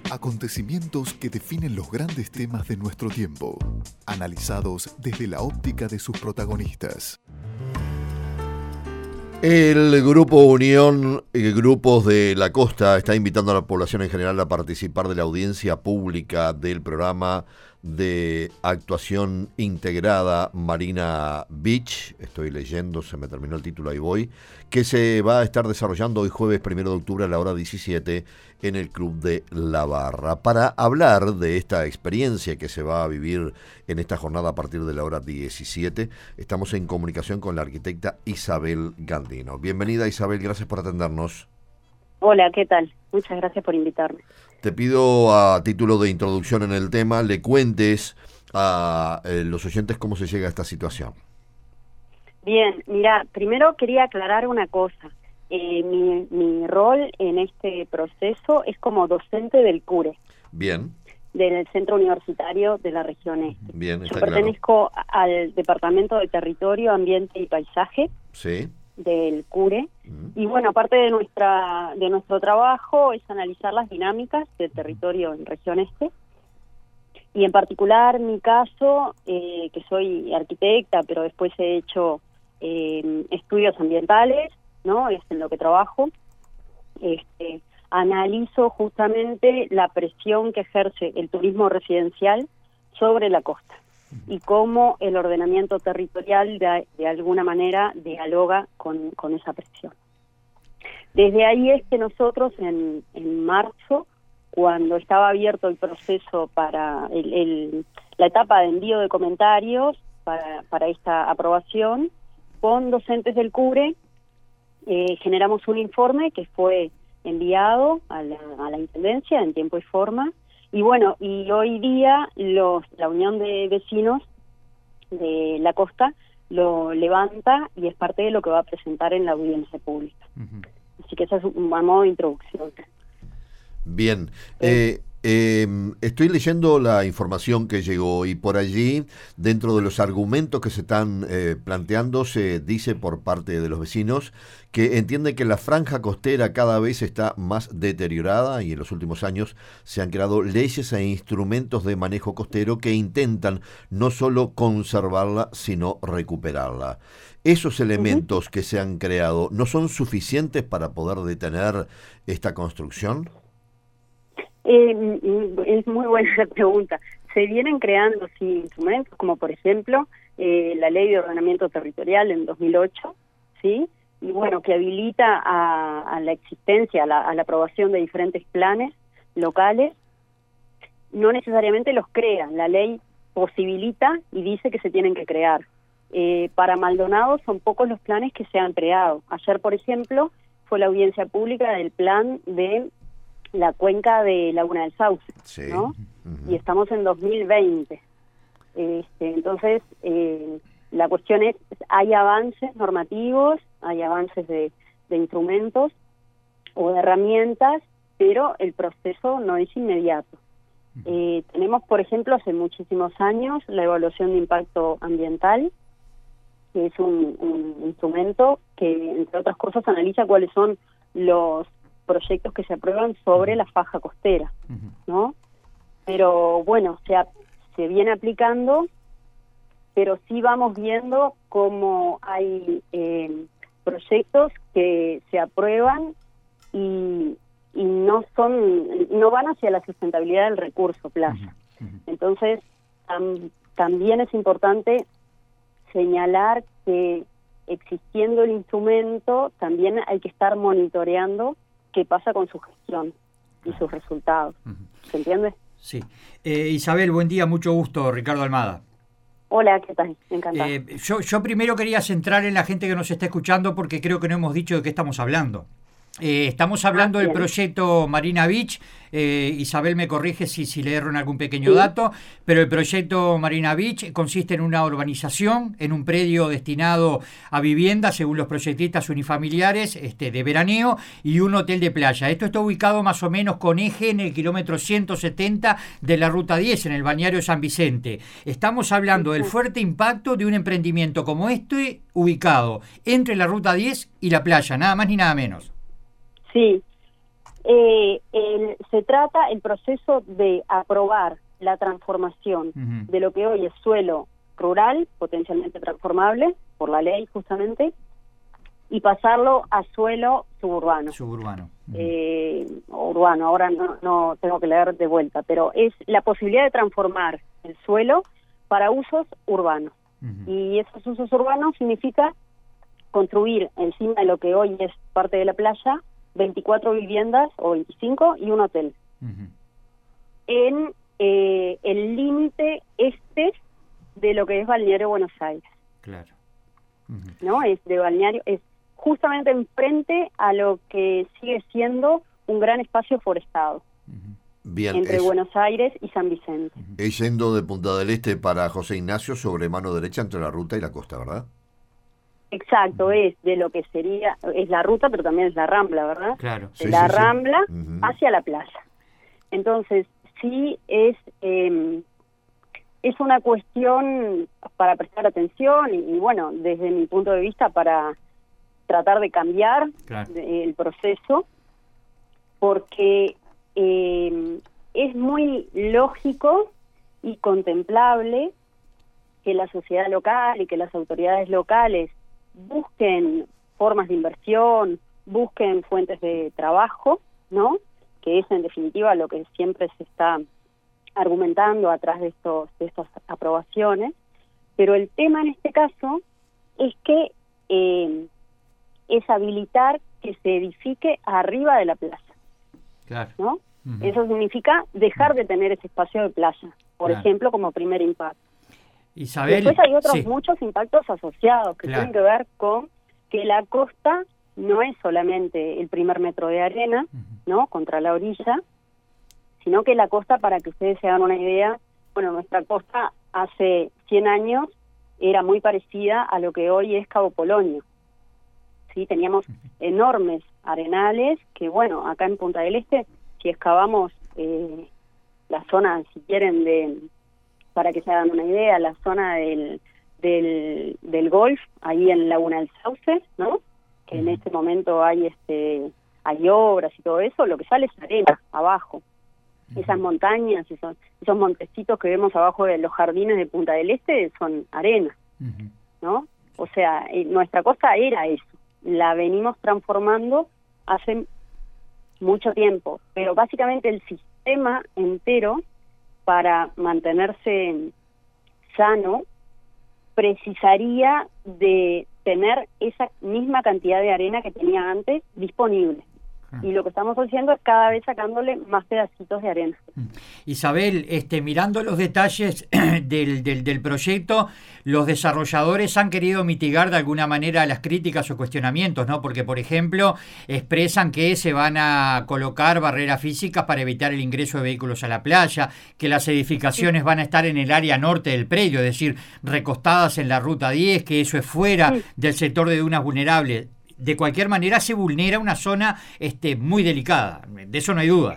Acontecimientos que definen los grandes temas de nuestro tiempo, analizados desde la óptica de sus protagonistas. El Grupo Unión Grupos de la Costa está invitando a la población en general a participar de la audiencia pública del programa de actuación integrada Marina Beach. Estoy leyendo, se me terminó el título, ahí voy. Que se va a estar desarrollando hoy jueves 1 de octubre a la hora 17 en el Club de La Barra. Para hablar de esta experiencia que se va a vivir en esta jornada a partir de la hora 17, estamos en comunicación con la arquitecta Isabel Gandino. Bienvenida, Isabel, gracias por atendernos. Hola, ¿qué tal? Muchas gracias por invitarme. Te pido, a título de introducción en el tema, le cuentes a los oyentes cómo se llega a esta situación. Bien, mira, primero quería aclarar una cosa. Mi rol en este proceso es como docente del CURE. Bien. Del Centro Universitario de la Región Este. Bien, está Yo pertenezco al Departamento de Territorio, Ambiente y Paisaje. Sí. Del CURE. Y bueno, parte de nuestro trabajo es analizar las dinámicas del territorio en Región Este. Y en particular, mi caso, que soy arquitecta, pero después he hecho estudios ambientales, ¿no? Es en lo que trabajo. Analizo justamente la presión que ejerce el turismo residencial sobre la costa y cómo el ordenamiento territorial de alguna manera dialoga con esa presión. Desde ahí es que nosotros en marzo, cuando estaba abierto el proceso para la etapa de envío de comentarios para esta aprobación, con docentes del CURE, generamos un informe que fue enviado a la Intendencia en tiempo y forma. Y bueno, y hoy día la Unión de Vecinos de la Costa lo levanta y es parte de lo que va a presentar en la audiencia pública. Uh-huh. Así que eso es un modo de introducción. Bien. Estoy leyendo la información que llegó y por allí, dentro de los argumentos que se están planteando, se dice por parte de los vecinos que entienden que la franja costera cada vez está más deteriorada y en los últimos años se han creado leyes e instrumentos de manejo costero que intentan no solo conservarla, sino recuperarla. ¿Esos elementos que se han creado no son suficientes para poder detener esta construcción? Es muy buena la pregunta. Se vienen creando sí instrumentos, como por ejemplo la Ley de Ordenamiento Territorial en 2008, ¿sí? Y bueno, que habilita a la existencia, a la aprobación de diferentes planes locales. No necesariamente los crea, la ley posibilita y dice que se tienen que crear. Para Maldonado son pocos los planes que se han creado. Ayer, por ejemplo, fue la audiencia pública del plan de la cuenca de Laguna del Sauce, sí, ¿no? Uh-huh. Y estamos en 2020. Entonces, la cuestión es, hay avances normativos, hay avances de instrumentos o de herramientas, pero el proceso no es inmediato. Uh-huh. Tenemos, por ejemplo, hace muchísimos años la evaluación de impacto ambiental, que es un instrumento que, entre otras cosas, analiza cuáles son los proyectos que se aprueban sobre la faja costera, ¿no? Pero bueno, se viene aplicando, pero sí vamos viendo cómo hay proyectos que se aprueban y no van hacia la sustentabilidad del recurso playa. Entonces, también es importante señalar que existiendo el instrumento, también hay que estar monitoreando qué pasa con su gestión y sus resultados. ¿Se entiende? Sí. Isabel, buen día, mucho gusto. Ricardo Almada. Hola, ¿qué tal? Encantado. Yo primero quería centrar en la gente que nos está escuchando porque creo que no hemos dicho de qué estamos hablando. Estamos hablando del proyecto Marina Beach. Isabel me corrige si le erro en algún pequeño dato, pero el proyecto Marina Beach consiste en una urbanización, en un predio destinado a vivienda, según los proyectistas unifamiliares, de veraneo, y un hotel de playa. Esto está ubicado más o menos con eje en el kilómetro 170 de la Ruta 10, en el balneario San Vicente. Estamos hablando del fuerte impacto de un emprendimiento como este, ubicado entre la Ruta 10 y la playa, nada más ni nada menos. Sí, Se trata el proceso de aprobar la transformación de lo que hoy es suelo rural, potencialmente transformable por la ley justamente, y pasarlo a suelo suburbano. O urbano, ahora no tengo que leer de vuelta, pero es la posibilidad de transformar el suelo para usos urbanos. Y esos usos urbanos significa construir encima de lo que hoy es parte de la playa 24 viviendas o 25 y un hotel. En el límite este de lo que es Balneario Buenos Aires. Claro. ¿No? Es de balneario, es justamente enfrente a lo que sigue siendo un gran espacio forestado. Bien, entre Buenos Aires y San Vicente. Es yendo de Punta del Este para José Ignacio sobre mano derecha entre la ruta y la costa, ¿verdad? Exacto, es de lo que sería, es la ruta, pero también es la Rambla, ¿verdad? Claro. De la Rambla hacia la playa. Entonces, sí es una cuestión para prestar atención y bueno, desde mi punto de vista para tratar de cambiar el proceso, porque es muy lógico y contemplable que la sociedad local y que las autoridades locales busquen formas de inversión, busquen fuentes de trabajo, ¿no? Que es en definitiva lo que siempre se está argumentando atrás de estas aprobaciones, pero el tema en este caso es que es habilitar que se edifique arriba de la plaza, ¿no? Eso significa dejar de tener ese espacio de playa, por ejemplo, como primer impacto. Isabel, después hay otros muchos impactos asociados que tienen que ver con que la costa no es solamente el primer metro de arena, ¿no? Contra la orilla, sino que la costa, para que ustedes se hagan una idea, bueno, nuestra costa hace 100 años era muy parecida a lo que hoy es Cabo Polonio. Sí, teníamos enormes arenales que, bueno, acá en Punta del Este, si excavamos la zona, si quieren, para que se hagan una idea, la zona del golf, ahí en Laguna del Sauce, ¿no? Que en este momento hay obras y todo eso, lo que sale es arena abajo. Esas montañas, esos montecitos que vemos abajo de los jardines de Punta del Este son arena, ¿no? O sea, nuestra costa era eso. La venimos transformando hace mucho tiempo, pero básicamente el sistema entero, para mantenerse sano, precisaría de tener esa misma cantidad de arena que tenía antes disponible. Y lo que estamos haciendo es cada vez sacándole más pedacitos de arena. Isabel, mirando los detalles del proyecto, los desarrolladores han querido mitigar de alguna manera las críticas o cuestionamientos, ¿no? Porque, por ejemplo, expresan que se van a colocar barreras físicas para evitar el ingreso de vehículos a la playa, que las edificaciones van a estar en el área norte del predio, es decir, recostadas en la Ruta 10, que eso es fuera del sector de dunas vulnerables. De cualquier manera se vulnera una zona muy delicada, de eso no hay duda.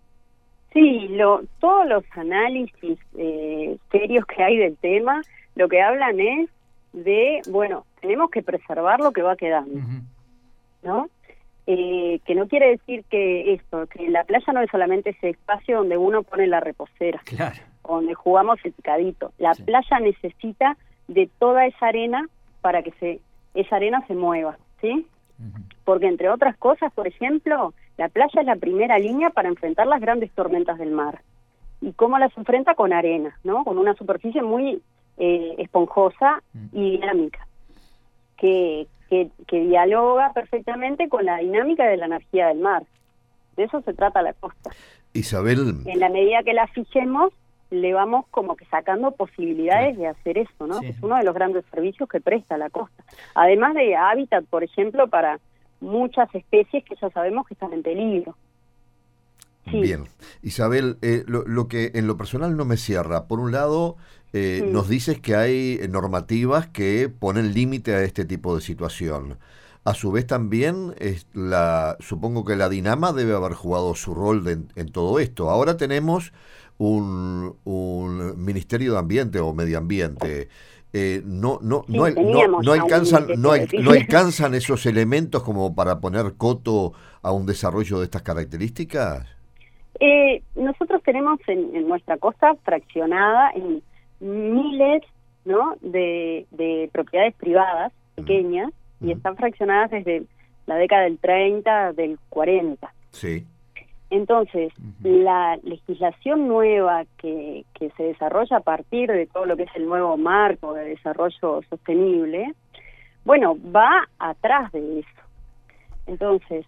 Sí, todos los análisis serios que hay del tema, lo que hablan es de, bueno, tenemos que preservar lo que va quedando, ¿no? Que no quiere decir que la playa no es solamente ese espacio donde uno pone la reposera, donde jugamos el picadito. La playa necesita de toda esa arena para que esa arena se mueva, ¿sí? Porque entre otras cosas, por ejemplo, la playa es la primera línea para enfrentar las grandes tormentas del mar. ¿Y cómo las enfrenta? Con arena, ¿no? Con una superficie muy esponjosa y dinámica, que dialoga perfectamente con la dinámica de la energía del mar. De eso se trata la costa. Isabel, en la medida que la fijemos, le vamos como que sacando posibilidades de hacer eso, ¿no? Es uno de los grandes servicios que presta la costa. Además de hábitat, por ejemplo, para muchas especies que ya sabemos que están en peligro. Bien. Isabel, lo que en lo personal no me cierra. Por un lado, nos dices que hay normativas que ponen límite a este tipo de situación. A su vez también, supongo que la Dinama debe haber jugado su rol en todo esto. Ahora tenemos un Ministerio de Ambiente o Medio Ambiente. no alcanzan esos elementos como para poner coto a un desarrollo de estas características. Nosotros tenemos en nuestra costa fraccionada en miles, ¿no?, de propiedades privadas pequeñas, y están fraccionadas desde la década del 30, del 40. Sí. Entonces, la legislación nueva que se desarrolla a partir de todo lo que es el nuevo marco de desarrollo sostenible, bueno, va atrás de eso. Entonces,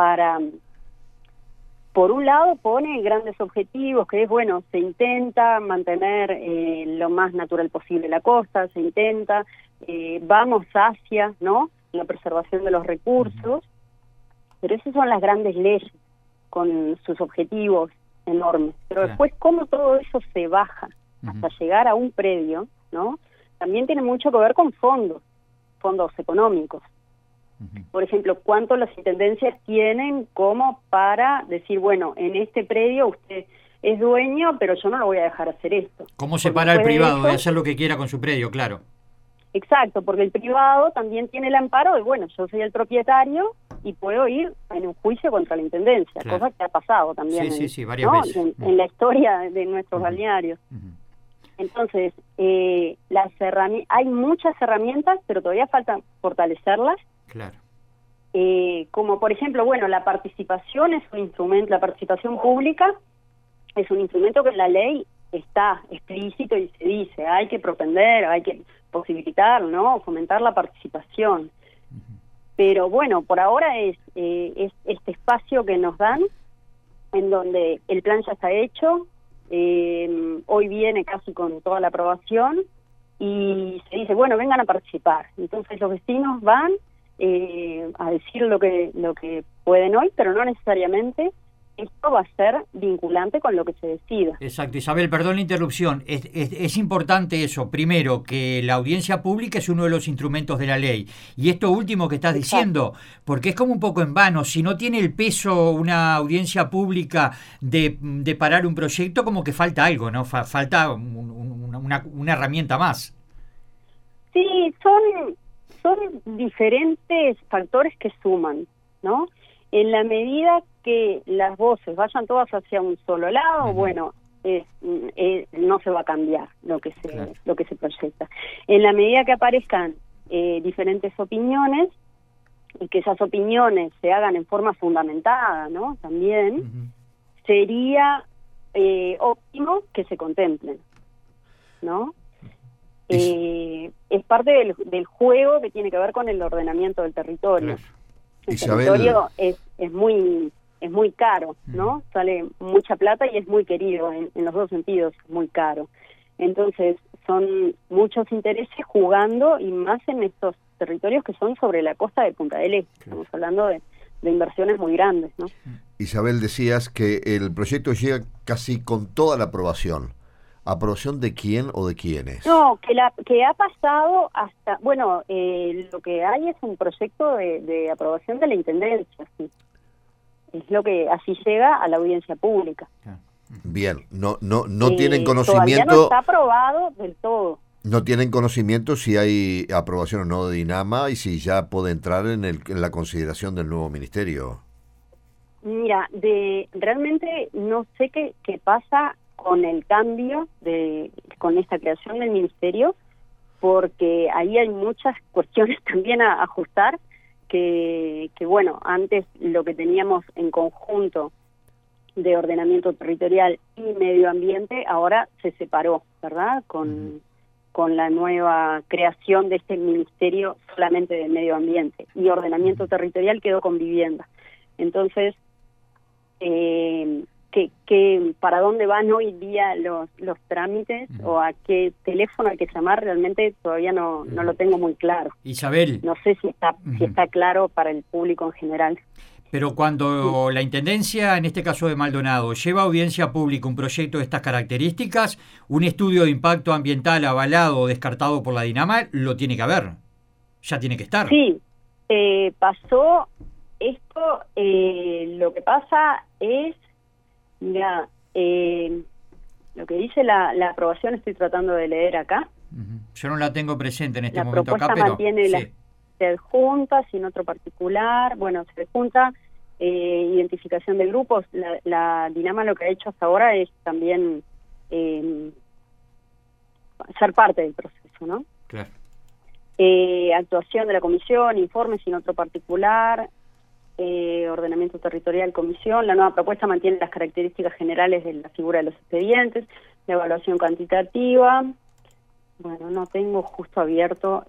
por un lado pone grandes objetivos, que es, bueno, se intenta mantener lo más natural posible la costa, se intenta, vamos hacia, ¿no?, la preservación de los recursos, pero esas son las grandes leyes, con sus objetivos enormes. Pero después, cómo todo eso se baja hasta llegar a un predio, ¿no?, también tiene mucho que ver con fondos económicos. Por ejemplo, cuánto las intendencias tienen como para decir, bueno, en este predio usted es dueño, pero yo no lo voy a dejar hacer esto. ¿Cómo separa el privado de hacer lo que quiera con su predio? Claro. Exacto, porque el privado también tiene el amparo de, bueno, yo soy el propietario y puedo ir en un juicio contra la intendencia, claro, cosa que ha pasado también varias veces. En la historia de nuestros balnearios. Entonces, hay muchas herramientas, pero todavía falta fortalecerlas. Claro. Como por ejemplo, bueno, la participación es un instrumento, la participación pública es un instrumento que en la ley está explícito y se dice, hay que propender, hay que posibilitar, ¿no?, fomentar la participación. Pero bueno, por ahora es este espacio que nos dan, en donde el plan ya está hecho, hoy viene casi con toda la aprobación, y se dice, bueno, vengan a participar. Entonces los vecinos van a decir lo que pueden hoy, pero no necesariamente esto va a ser vinculante con lo que se decida. Exacto. Isabel, perdón la interrupción. Es importante eso. Primero, que la audiencia pública es uno de los instrumentos de la ley. Y esto último que estás diciendo, porque es como un poco en vano. Si no tiene el peso una audiencia pública de parar un proyecto, como que falta algo, ¿no? Falta una herramienta más. Sí, son diferentes factores que suman, ¿no? En la medida que las voces vayan todas hacia un solo lado, bueno, no se va a cambiar lo que se proyecta. En la medida que aparezcan diferentes opiniones y que esas opiniones se hagan en forma fundamentada, ¿no?, también sería óptimo que se contemplen, ¿no? Es parte del juego que tiene que ver con el ordenamiento del territorio. Claro. El Isabel, territorio es muy caro, ¿no? Sale mucha plata y es muy querido en los dos sentidos, muy caro. Entonces son muchos intereses jugando, y más en estos territorios que son sobre la costa de Punta del Este. Estamos hablando de inversiones muy grandes, ¿no? Isabel, decías que el proyecto llega casi con toda la aprobación. ¿Aprobación de quién o de quiénes? No, que ha pasado hasta, bueno, lo que hay es un proyecto de aprobación de la intendencia, sí. Es lo que así llega a la audiencia pública. Bien, no tienen conocimiento. Todavía no está aprobado del todo. No tienen conocimiento si hay aprobación o no de INAMA y si ya puede entrar en la consideración del nuevo ministerio. Mira, realmente no sé qué pasa con el cambio con esta creación del ministerio, porque ahí hay muchas cuestiones también a ajustar, que bueno, antes lo que teníamos en conjunto de ordenamiento territorial y medio ambiente ahora se separó, ¿verdad? Con la nueva creación de este ministerio solamente de medio ambiente, y ordenamiento territorial quedó con vivienda. Entonces, para dónde van hoy día los trámites o a qué teléfono hay que llamar, realmente todavía no lo tengo muy claro. Isabel. No sé si está claro para el público en general. Pero cuando la Intendencia, en este caso de Maldonado, lleva a audiencia pública un proyecto de estas características, un estudio de impacto ambiental avalado o descartado por la DINAMA, lo tiene que haber. Ya tiene que estar. Sí, pasó esto. Lo que pasa es, mira, lo que dice la aprobación, estoy tratando de leer acá. Yo no la tengo presente en este La momento acá, propuesta pero mantiene la se adjunta, sin otro particular. Bueno, se adjunta identificación de grupos. La Dinama lo que ha hecho hasta ahora es también ser parte del proceso, ¿no? Claro. Actuación de la comisión, informe sin otro particular, ordenamiento territorial, comisión. La nueva propuesta mantiene las características generales de la figura de los expedientes, la evaluación cuantitativa. Bueno, no tengo justo abierto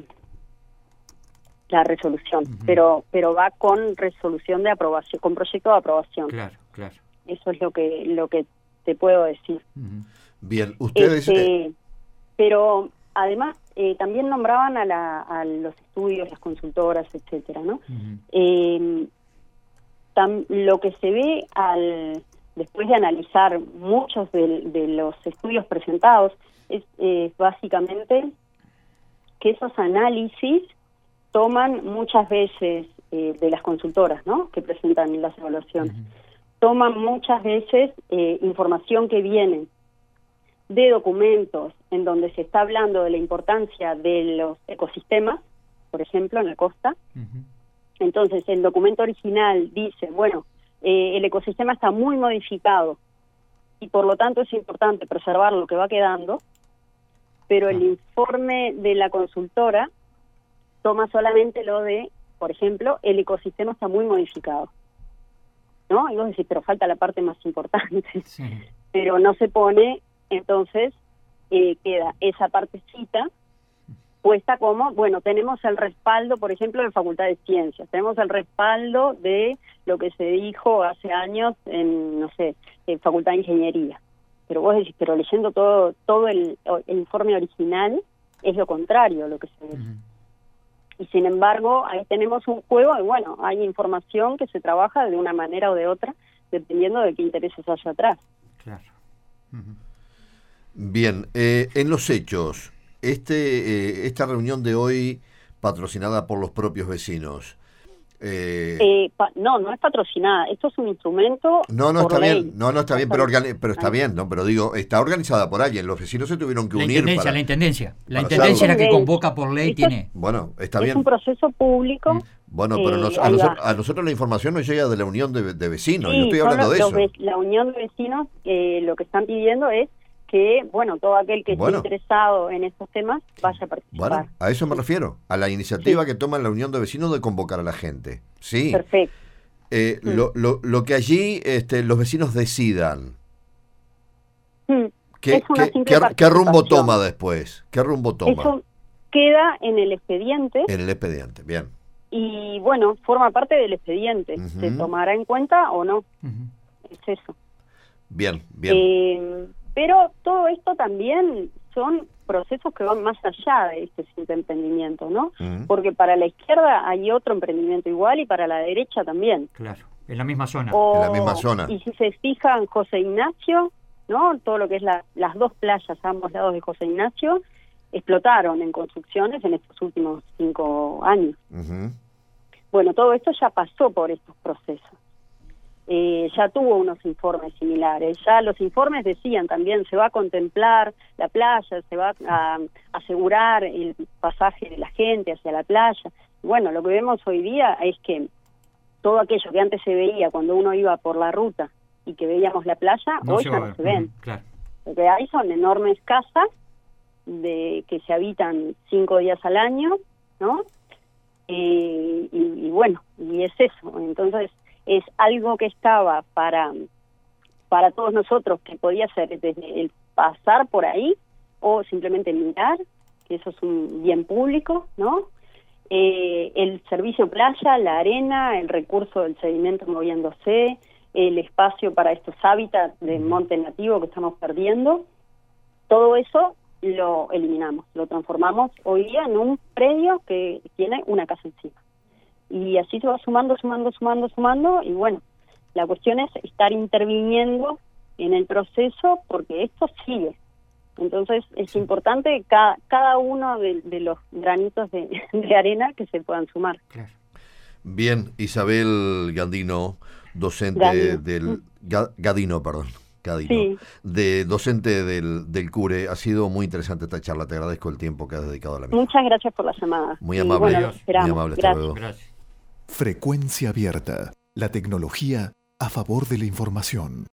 la resolución, pero va con resolución de aprobación, con proyecto de aprobación. Claro, claro. Eso es lo que te puedo decir. Bien, ustedes... pero además también nombraban a los estudios, las consultoras, etcétera, ¿no? Lo que se ve después de analizar muchos de los estudios presentados es básicamente que esos análisis toman muchas veces de las consultoras, ¿no?, que presentan las evaluaciones, toman muchas veces información que viene de documentos en donde se está hablando de la importancia de los ecosistemas, por ejemplo, en la costa. Entonces, el documento original dice, bueno, el ecosistema está muy modificado y por lo tanto es importante preservar lo que va quedando, pero el informe de la consultora toma solamente lo de, por ejemplo, el ecosistema está muy modificado, ¿no? Y vos decís, pero falta la parte más importante. Sí. Pero no se pone, entonces queda esa partecita puesta como, bueno, tenemos el respaldo, por ejemplo, de Facultad de Ciencias, tenemos el respaldo de lo que se dijo hace años en, no sé, en Facultad de Ingeniería. Pero vos decís, pero leyendo todo el informe original, es lo contrario lo que se dice. Y sin embargo, ahí tenemos un juego y bueno, hay información que se trabaja de una manera o de otra, dependiendo de qué intereses haya atrás. Claro. Bien, en los hechos, esta reunión de hoy patrocinada por los propios vecinos. No es patrocinada, esto es un instrumento. No, está ley. bien, no está bien, pero está bien, ¿no? Pero digo, está organizada por alguien, los vecinos se tuvieron que unir. La intendencia es la que convoca por ley, esto tiene. Bueno, está bien. Es un proceso público. Bueno, pero a nosotros la información nos llega de la unión de vecinos, sí, yo estoy hablando de eso. La unión de vecinos lo que están pidiendo es que, bueno, todo aquel que esté interesado en estos temas vaya a participar. Bueno, a eso me refiero, a la iniciativa que toma la unión de vecinos de convocar a la gente. Sí. Perfecto. Lo que allí los vecinos decidan. ¿Qué rumbo toma después? ¿Qué rumbo toma? Eso queda en el expediente. En el expediente, bien. Y, bueno, forma parte del expediente. ¿Se tomará en cuenta o no? Es eso. Bien. Pero todo esto también son procesos que van más allá de este simple emprendimiento, ¿no? Porque para la izquierda hay otro emprendimiento igual y para la derecha también. Claro, en la misma zona. En la misma zona. Y si se fijan, José Ignacio, ¿no? Todo lo que es las dos playas a ambos lados de José Ignacio explotaron en construcciones en estos últimos 5 años. Bueno, todo esto ya pasó por estos procesos. Ya tuvo unos informes similares, ya los informes decían también se va a contemplar la playa, se va a asegurar el pasaje de la gente hacia la playa. Bueno, lo que vemos hoy día es que todo aquello que antes se veía cuando uno iba por la ruta y que veíamos la playa, hoy ya no se ven. Claro. Lo que hay son enormes casas que se habitan 5 días al año, ¿no? Y bueno, y es eso. Entonces es algo que estaba para todos nosotros, que podía ser desde el pasar por ahí o simplemente mirar, que eso es un bien público, ¿no? El servicio playa, la arena, el recurso del sedimento moviéndose, el espacio para estos hábitats de monte nativo que estamos perdiendo, todo eso lo eliminamos, lo transformamos hoy día en un predio que tiene una casa encima. Y así se va sumando, y bueno, la cuestión es estar interviniendo en el proceso porque esto sigue. Entonces es importante cada uno de los granitos de arena que se puedan sumar. Claro. Bien, Isabel Gandino, docente Gadino, perdón. Cadino, Sí. de docente del CURE. Ha sido muy interesante esta charla, te agradezco el tiempo que has dedicado a la misma. Muchas gracias por la llamada. Muy Y amable, bueno, Adiós. los esperamos. muy amable, hasta Gracias. luego. Gracias. Frecuencia abierta. La tecnología a favor de la información.